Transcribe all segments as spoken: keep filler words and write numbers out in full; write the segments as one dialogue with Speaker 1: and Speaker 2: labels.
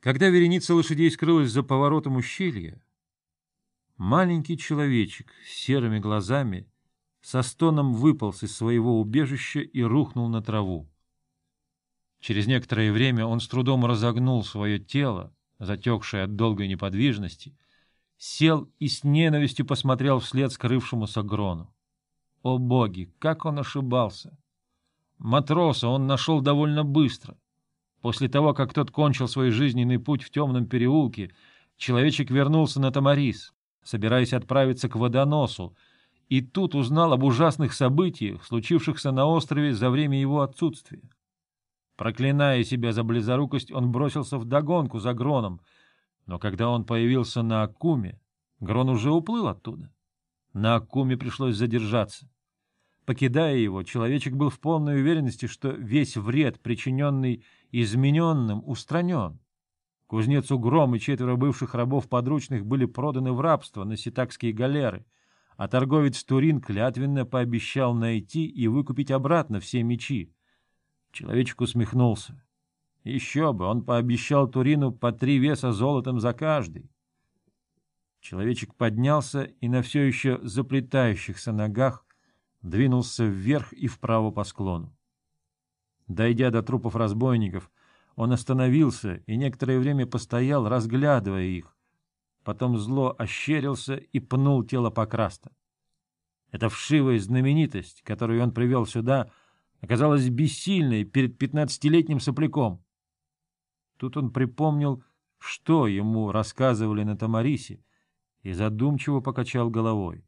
Speaker 1: Когда вереница лошадей скрылась за поворотом ущелья, маленький человечек с серыми глазами со стоном выполз из своего убежища и рухнул на траву. Через некоторое время он с трудом разогнул свое тело, затекшее от долгой неподвижности, сел и с ненавистью посмотрел вслед скрывшемуся Грону. О боги, как он ошибался! Матроса он нашел довольно быстро. После того, как тот кончил свой жизненный путь в темном переулке, человечек вернулся на Тамарис, собираясь отправиться к водоносу, и тут узнал об ужасных событиях, случившихся на острове за время его отсутствия. Проклиная себя за близорукость, он бросился вдогонку за Гроном, но когда он появился на Акуме, Грон уже уплыл оттуда. На Акуме пришлось задержаться. Покидая его, человечек был в полной уверенности, что весь вред, причиненный измененным, устранен. Кузнец Угром и четверо бывших рабов подручных были проданы в рабство на ситакские галеры, а торговец Турин клятвенно пообещал найти и выкупить обратно все мечи. Человечек усмехнулся. Еще бы, он пообещал Турину по три веса золотом за каждый. Человечек поднялся и на все еще заплетающихся ногах двинулся вверх и вправо по склону. Дойдя до трупов разбойников, он остановился и некоторое время постоял, разглядывая их. Потом зло ощерился и пнул тело Покраста. Эта вшивая знаменитость, которую он привел сюда, оказалась бессильной перед пятнадцатилетним сопляком. Тут он припомнил, что ему рассказывали на Тамарисе, и задумчиво покачал головой.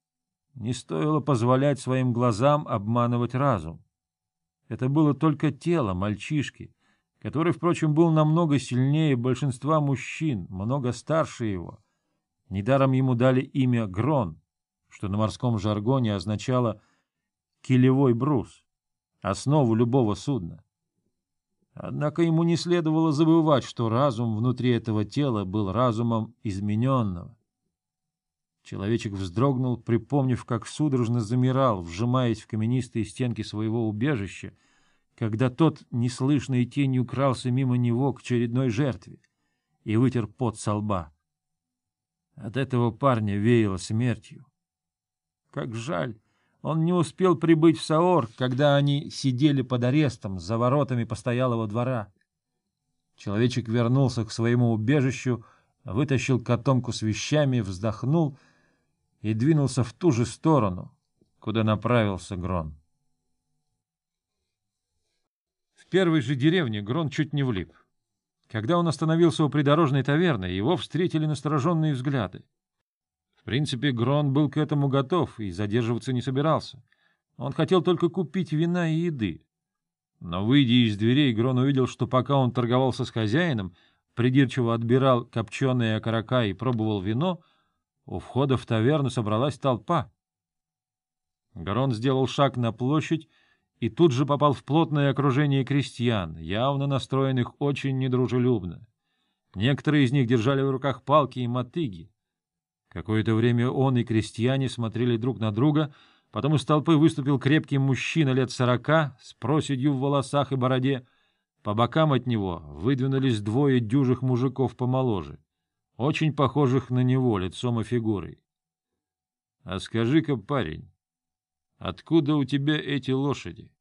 Speaker 1: Не стоило позволять своим глазам обманывать разум. Это было только тело мальчишки, который, впрочем, был намного сильнее большинства мужчин, много старше его. Недаром ему дали имя Грон, что на морском жаргоне означало «килевой брус», основу любого судна. Однако ему не следовало забывать, что разум внутри этого тела был разумом измененного. Человечек вздрогнул, припомнив, как судорожно замирал, вжимаясь в каменистые стенки своего убежища, когда тот неслышной тенью крался мимо него к очередной жертве и вытер пот со лба. От этого парня веяло смертью. Как жаль, он не успел прибыть в Саор, когда они сидели под арестом за воротами постоялого двора. Человечек вернулся к своему убежищу, вытащил котомку с вещами, вздохнул и двинулся в ту же сторону, куда направился Грон. В первой же деревне Грон чуть не влип. Когда он остановился у придорожной таверны, его встретили настороженные взгляды. В принципе, Грон был к этому готов и задерживаться не собирался. Он хотел только купить вина и еды. Но, выйдя из дверей, Грон увидел, что пока он торговался с хозяином, придирчиво отбирал копченые окорока и пробовал вино, у входа в таверну собралась толпа. Грон сделал шаг на площадь и тут же попал в плотное окружение крестьян, явно настроенных очень недружелюбно. Некоторые из них держали в руках палки и мотыги. Какое-то время он и крестьяне смотрели друг на друга, потом из толпы выступил крепкий мужчина лет сорока с проседью в волосах и бороде. По бокам от него выдвинулись двое дюжих мужиков помоложе, очень похожих на него лицом и фигурой. — А скажи-ка, парень, откуда у тебя эти лошади?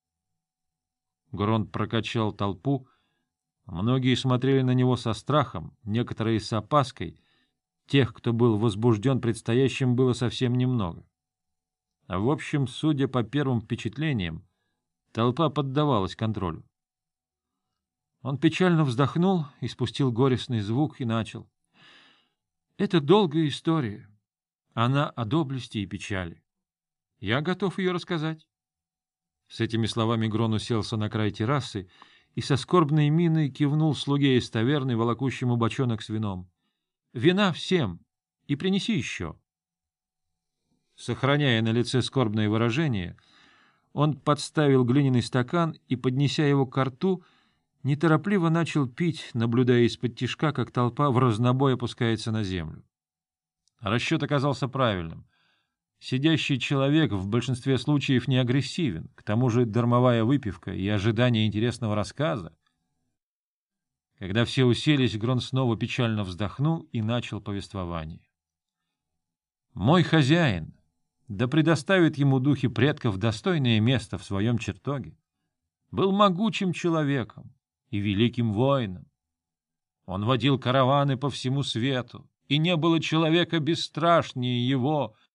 Speaker 1: Грон прокачал толпу. Многие смотрели на него со страхом, некоторые с опаской. Тех, кто был возбужден предстоящим, было совсем немного. А в общем, судя по первым впечатлениям, толпа поддавалась контролю. Он печально вздохнул, испустил горестный звук и начал. Это долгая история. Она о доблести и печали. Я готов ее рассказать. С этими словами Грон уселся на край террасы и со скорбной миной кивнул слуге из таверны, волокущему бочонок с вином. — Вина всем, и принеси еще. Сохраняя на лице скорбное выражение, он подставил глиняный стакан и, поднеся его к рту, неторопливо начал пить, наблюдая из-под тишка, как толпа в разнобой опускается на землю. Расчет оказался правильным. Сидящий человек в большинстве случаев не агрессивен, к тому же дармовая выпивка и ожидание интересного рассказа. Когда все уселись, Грон снова печально вздохнул и начал повествование. «Мой хозяин, да предоставит ему духи предков достойное место в своем чертоге, был могучим человеком и великим воином. Он водил караваны по всему свету, и не было человека бесстрашнее его,